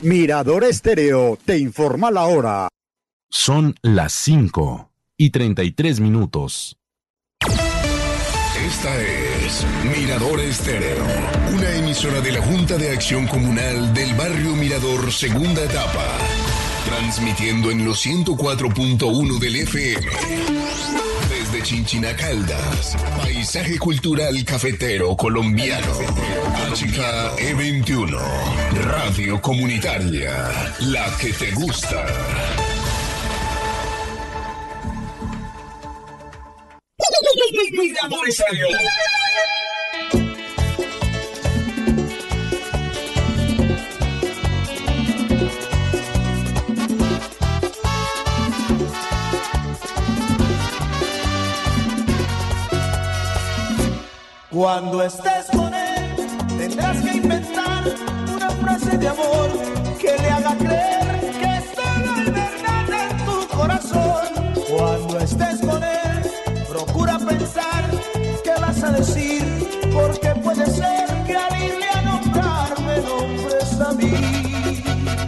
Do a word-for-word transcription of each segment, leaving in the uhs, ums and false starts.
Mirador Estéreo te informa la hora. Son las cinco y treinta y tres minutos. Esta es Mirador Estéreo, una emisora de la Junta de Acción Comunal del Barrio Mirador, segunda etapa. Transmitiendo en los ciento cuatro punto uno del F M. Desde Chinchina Caldas, paisaje cultural cafetero colombiano. H K E veintiuno, radio comunitaria, la que te gusta. Mirador Estéreo. Cuando estés con él, tendrás que inventar una frase de amor que le haga creer que solo hay verdad en tu corazón. Cuando estés con él, procura pensar qué vas a decir, porque puede ser que al irle a nombrar me nombres a mí.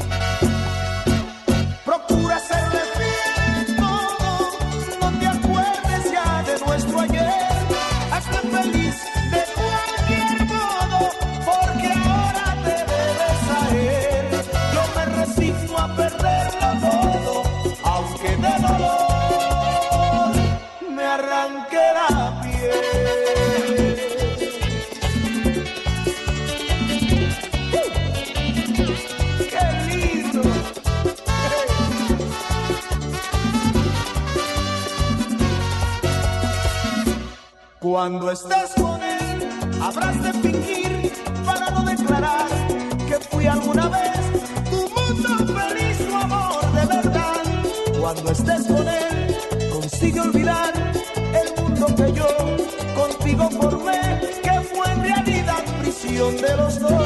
Procura serle fiel en todo, no te acuerdes ya de nuestro ayer, hazte feliz de cualquier modo, porque ahora te debes a él. Yo me resigno a perderlo todo, aunque de dolor me arranque la piel. ¡Qué lindo! Cuando estés con él, habrás de fingir para no declarar que fui alguna vez tu mundo feliz, tu amor de verdad. Cuando estés con él, consigue olvidar el mundo que yo contigo formé, que fue en realidad prisión de los dos.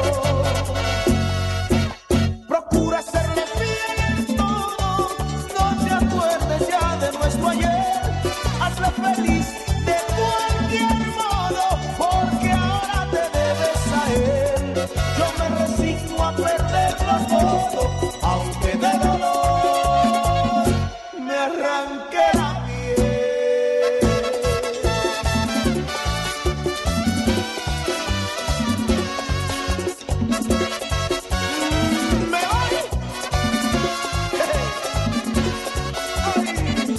Procura serle fiel en todo, no te acuerdes ya de nuestro ayer, hazle feliz de cualquier modo, porque ahora te debes a él. Yo me resigno a perderlo todo, aunque de dolor me arranque la piel. Me voy. Ay.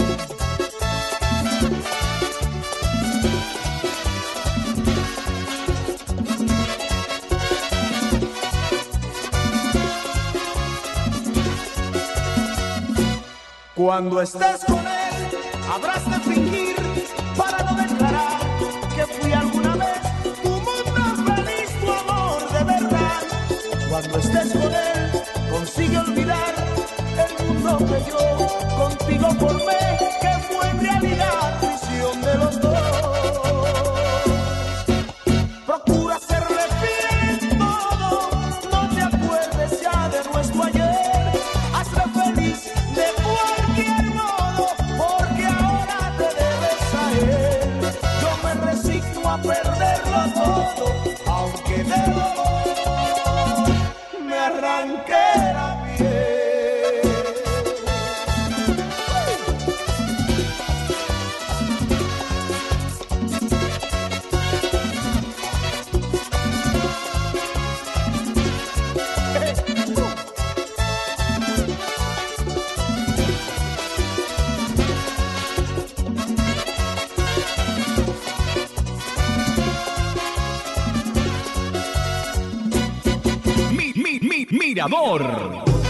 Cuando estés con él, habrás de fingir para no declarar que fui alguna vez tu mundo feliz, tu amor de verdad. Cuando estés con él, consigue olvidar el mundo que yo contigo formé, que fue en realidad prisión de los dos. Procura serle fiel en todo, no te acuerdes ya de nuestro ayer, hazle feliz de cualquier modo, porque ahora te debes a él. Yo me resigno a perderlo todo, aunque de dolor me arranque la piel. Mi, mi, mi, Mirador.